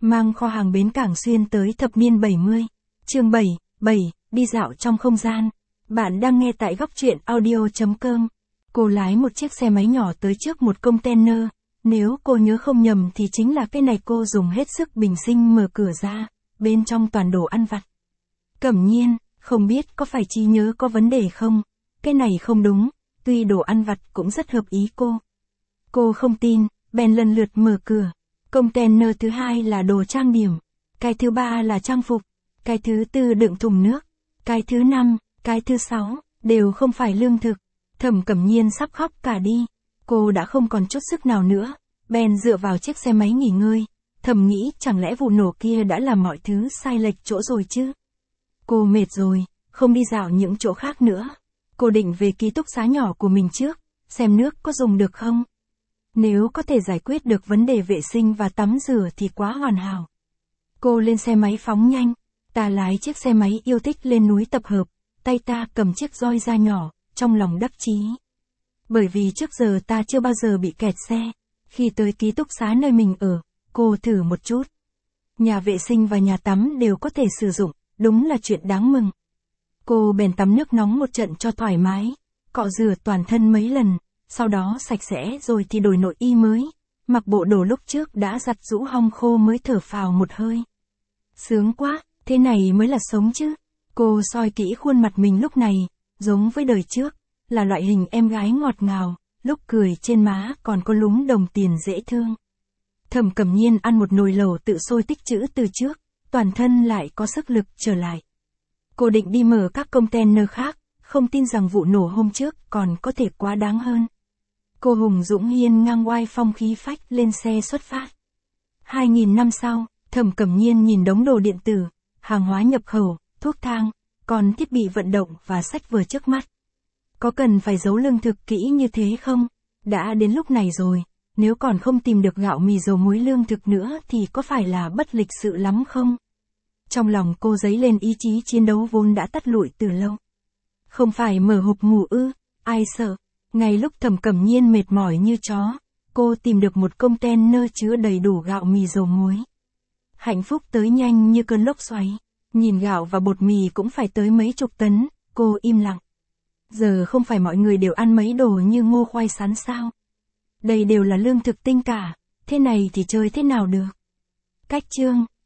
mang kho hàng bến cảng xuyên tới thập niên 70. Chương 7, đi dạo trong không gian. Bạn đang nghe tại góc truyện audio.com. Cô lái một chiếc xe máy nhỏ tới trước một container. Nếu cô nhớ không nhầm thì chính là cái này. Cô dùng hết sức bình sinh mở cửa ra, bên trong toàn đồ ăn vặt. Cẩm Nhiên, không biết có phải trí nhớ có vấn đề không? Cái này không đúng, tuy đồ ăn vặt cũng rất hợp ý cô. Cô không tin, bèn lần lượt mở cửa. Container thứ hai là đồ trang điểm. Cái thứ ba là trang phục. Cái thứ tư đựng thùng nước. Cái thứ năm, cái thứ sáu, đều không phải lương thực. Thẩm Cẩm Nhiên sắp khóc cả đi. Cô đã không còn chút sức nào nữa, bèn dựa vào chiếc xe máy nghỉ ngơi. Thầm nghĩ chẳng lẽ vụ nổ kia đã làm mọi thứ sai lệch chỗ rồi chứ? Cô mệt rồi, không đi dạo những chỗ khác nữa. Cô định về ký túc xá nhỏ của mình trước, xem nước có dùng được không. Nếu có thể giải quyết được vấn đề vệ sinh và tắm rửa thì quá hoàn hảo. Cô lên xe máy phóng nhanh. Ta lái chiếc xe máy yêu thích lên núi tập hợp, tay ta cầm chiếc roi da nhỏ, trong lòng đắc chí. Bởi vì trước giờ ta chưa bao giờ bị kẹt xe. Khi tới ký túc xá nơi mình ở, cô thử một chút. Nhà vệ sinh và nhà tắm đều có thể sử dụng, đúng là chuyện đáng mừng. Cô bèn tắm nước nóng một trận cho thoải mái, cọ rửa toàn thân mấy lần, sau đó sạch sẽ rồi thì đổi nội y mới. Mặc bộ đồ lúc trước đã giặt rũ hong khô mới thở phào một hơi. Sướng quá, thế này mới là sống chứ. Cô soi kỹ khuôn mặt mình lúc này, giống với đời trước, là loại hình em gái ngọt ngào, lúc cười trên má còn có lúm đồng tiền dễ thương. Thẩm Cẩm Nhiên ăn một nồi lẩu tự sôi tích trữ từ trước, toàn thân lại có sức lực trở lại. Cô định đi mở các container khác, không tin rằng vụ nổ hôm trước còn có thể quá đáng hơn. Cô hùng dũng hiên ngang oai phong khí phách lên xe xuất phát. 2000 năm sau, Thẩm Cẩm Nhiên nhìn đống đồ điện tử, hàng hóa nhập khẩu, thuốc thang, còn thiết bị vận động và sách vở trước mắt. Có cần phải giấu lương thực kỹ như thế không? Đã đến lúc này rồi, nếu còn không tìm được gạo mì dầu muối lương thực nữa thì có phải là bất lịch sự lắm không? Trong lòng cô dấy lên ý chí chiến đấu vốn đã tắt lụi từ lâu. Không phải mở hộp ngủ ư, ai sợ. Ngay lúc Thẩm Cẩm Nhiên mệt mỏi như chó, cô tìm được một container chứa đầy đủ gạo mì dầu muối. Hạnh phúc tới nhanh như cơn lốc xoáy. Nhìn gạo và bột mì cũng phải tới mấy chục tấn, cô im lặng. Giờ không phải mọi người đều ăn mấy đồ như ngô khoai sắn sao? Đây đều là lương thực tinh cả, thế này thì chơi thế nào được? Cách chương